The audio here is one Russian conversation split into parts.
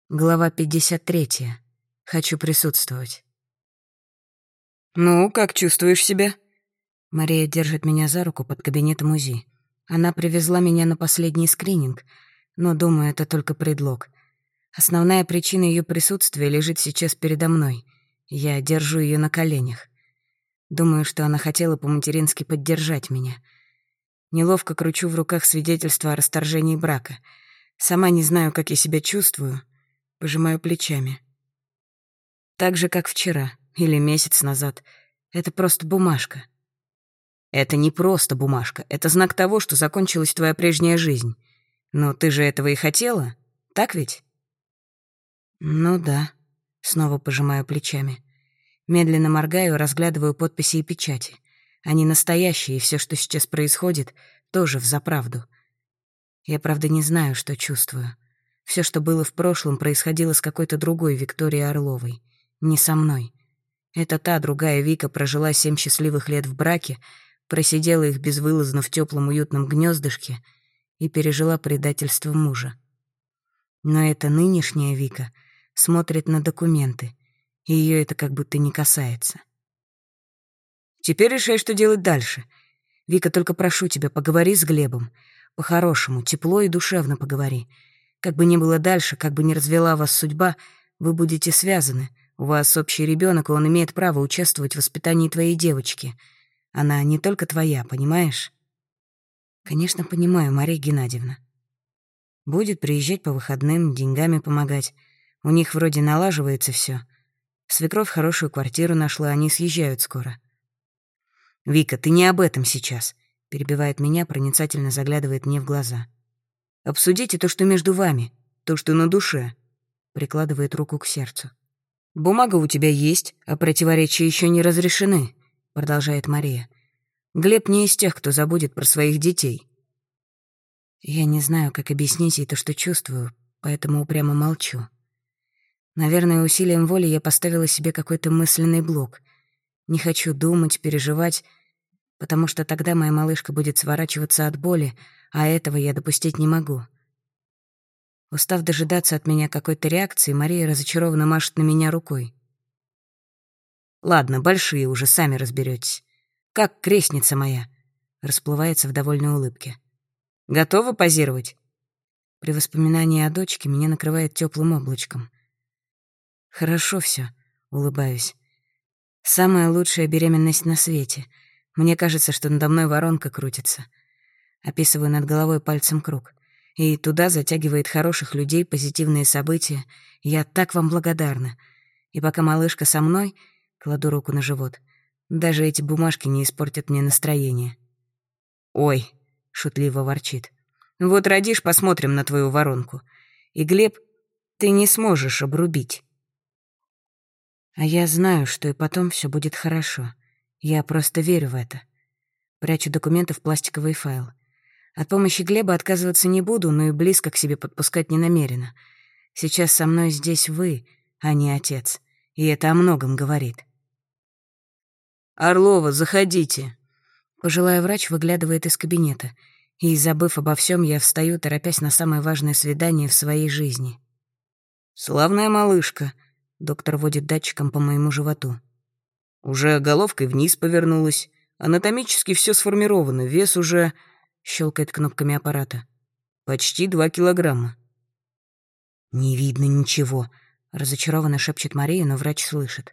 Глава 53. Хочу присутствовать. «Ну, как чувствуешь себя?» Мария держит меня за руку под кабинетом УЗИ. Она привезла меня на последний скрининг, но, думаю, это только предлог. Основная причина ее присутствия лежит сейчас передо мной. Я держу ее на коленях. Думаю, что она хотела по-матерински поддержать меня. Неловко кручу в руках свидетельство о расторжении брака. Сама не знаю, как я себя чувствую. Пожимаю плечами. Так же, как вчера или месяц назад. Это просто бумажка. «Это не просто бумажка. Это знак того, что закончилась твоя прежняя жизнь. Но ты же этого и хотела, так ведь?» Ну да. Снова пожимаю плечами. Медленно моргаю, разглядываю подписи и печати. Они настоящие, и все, что сейчас происходит, тоже взаправду. Я, правда, не знаю, что чувствую. Все, что было в прошлом, происходило с какой-то другой Викторией Орловой. Не со мной. Это та другая Вика прожила 7 счастливых лет в браке, просидела их безвылазно в теплом уютном гнездышке и пережила предательство мужа. Но эта нынешняя Вика смотрит на документы, и ее это как будто не касается. «Теперь решай, что делать дальше. Вика, только прошу тебя, поговори с Глебом. По-хорошему, тепло и душевно поговори. Как бы ни было дальше, как бы ни развела вас судьба, вы будете связаны. У вас общий ребенок, и он имеет право участвовать в воспитании твоей девочки. Она не только твоя, понимаешь? Конечно, понимаю, Мария Геннадьевна. Будет приезжать по выходным, деньгами помогать. У них вроде налаживается все. Свекровь хорошую квартиру нашла, они съезжают скоро. «Вика, ты не об этом сейчас», — перебивает меня, проницательно заглядывает мне в глаза. «Обсудите то, что между вами, то, что на душе», — прикладывает руку к сердцу. «Бумага у тебя есть, а противоречия еще не разрешены», — продолжает Мария. «Глеб не из тех, кто забудет про своих детей». Я не знаю, как объяснить ей то, что чувствую, поэтому упрямо молчу. Наверное, усилием воли я поставила себе какой-то мысленный блок. Не хочу думать, переживать, потому что тогда моя малышка будет сворачиваться от боли, а этого я допустить не могу. Устав дожидаться от меня какой-то реакции, Мария разочарованно машет на меня рукой. «Ладно, большие уже, сами разберетесь. Как крестница моя?» Расплывается в довольной улыбке. «Готова позировать?» При воспоминании о дочке меня накрывает теплым облачком. «Хорошо все, улыбаюсь. Самая лучшая беременность на свете. Мне кажется, что надо мной воронка крутится. Описываю над головой пальцем круг. И туда затягивает хороших людей, позитивные события. Я так вам благодарна. И пока малышка со мной, кладу руку на живот, даже эти бумажки не испортят мне настроение». «Ой», — шутливо ворчит, «вот родишь, посмотрим на твою воронку. И, Глеб, ты не сможешь обрубить». А я знаю, что и потом все будет хорошо. Я просто верю в это. Прячу документы в пластиковый файл. От помощи Глеба отказываться не буду, но и близко к себе подпускать не намерена. Сейчас со мной здесь вы, а не отец. И это о многом говорит. «Орлова, заходите». Пожилая врач выглядывает из кабинета. И, забыв обо всем, я встаю, торопясь на самое важное свидание в своей жизни. «Славная малышка», — доктор водит датчиком по моему животу. «Уже головкой вниз повернулась. Анатомически все сформировано, вес уже...» — щелкает кнопками аппарата. «Почти 2 килограмма». «Не видно ничего», — разочарованно шепчет Мария, но врач слышит.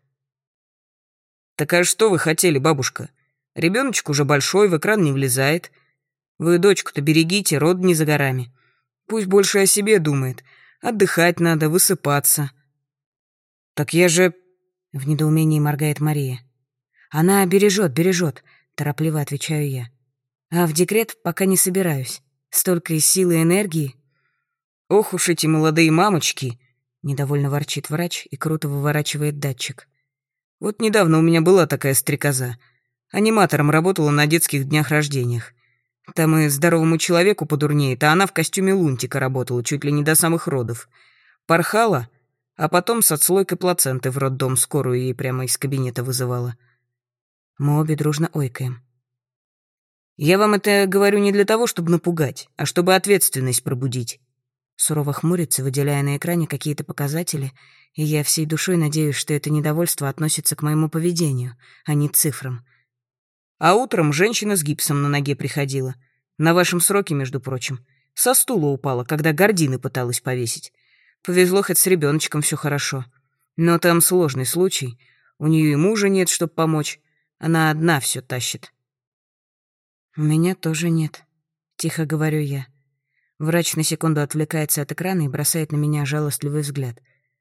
«Так а что вы хотели, бабушка? Ребеночек уже большой, в экран не влезает. Вы дочку-то берегите, род не за горами. Пусть больше о себе думает. Отдыхать надо, высыпаться». «Так я же...» — в недоумении моргает Мария. «Она бережет», — торопливо отвечаю я. «А в декрет пока не собираюсь. Столько силы и энергии». «Ох уж эти молодые мамочки!» — недовольно ворчит врач и круто выворачивает датчик. «Вот недавно у меня была такая стрекоза. Аниматором работала на детских днях рождениях. Там и здоровому человеку подурнеет, а она в костюме лунтика работала чуть ли не до самых родов. Порхала, а потом с отслойкой плаценты в роддом скорую ей прямо из кабинета вызывала». Мы обе дружно ойкаем. «Я вам это говорю не для того, чтобы напугать, а чтобы ответственность пробудить. Сурово хмурится, выделяя на экране какие-то показатели, и я всей душой надеюсь, что это недовольство относится к моему поведению, а не цифрам. А утром женщина с гипсом на ноге приходила. На вашем сроке, между прочим. Со стула упала, когда гардины пыталась повесить. Повезло, хоть с ребеночком все хорошо. Но там сложный случай. У нее и мужа нет, чтоб помочь. Она одна все тащит. «У меня тоже нет», — тихо говорю я. Врач на секунду отвлекается от экрана и бросает на меня жалостливый взгляд.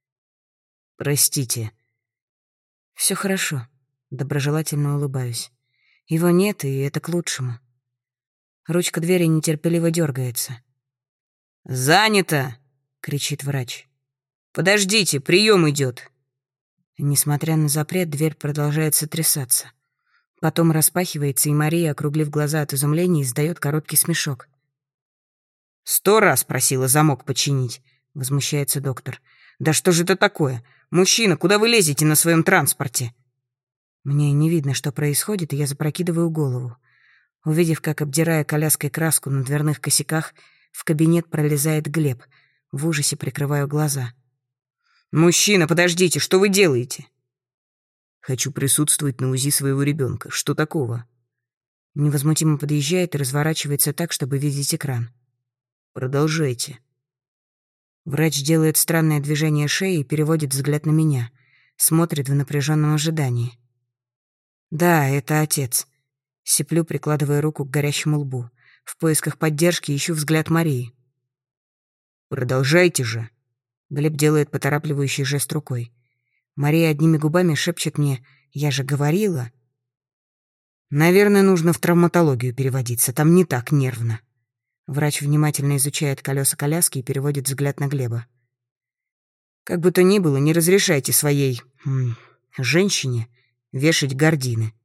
«Простите». «Все хорошо», — доброжелательно улыбаюсь. «Его нет, и это к лучшему». Ручка двери нетерпеливо дергается. «Занято!» — кричит врач. «Подождите, прием идет!» Несмотря на запрет, дверь продолжает сотрясаться. Потом распахивается, и Мария, округлив глаза от изумления, издает короткий смешок. 100 раз просила замок починить», — возмущается доктор. «Да что же это такое? Мужчина, куда вы лезете на своем транспорте?» Мне не видно, что происходит, и я запрокидываю голову. Увидев, как, обдирая коляской краску на дверных косяках, в кабинет пролезает Глеб, в ужасе прикрываю глаза. «Мужчина, подождите, что вы делаете?» «Хочу присутствовать на УЗИ своего ребенка. Что такого?» Невозмутимо подъезжает и разворачивается так, чтобы видеть экран. «Продолжайте». Врач делает странное движение шеи и переводит взгляд на меня. Смотрит в напряженном ожидании. «Да, это отец». Сиплю, прикладывая руку к горящему лбу. В поисках поддержки ищу взгляд Марии. «Продолжайте же». Глеб делает поторапливающий жест рукой. Мария одними губами шепчет мне: «Я же говорила». «Наверное, нужно в травматологию переводиться, там не так нервно». Врач внимательно изучает колеса коляски и переводит взгляд на Глеба. «Как бы то ни было, не разрешайте своей женщине вешать гардины».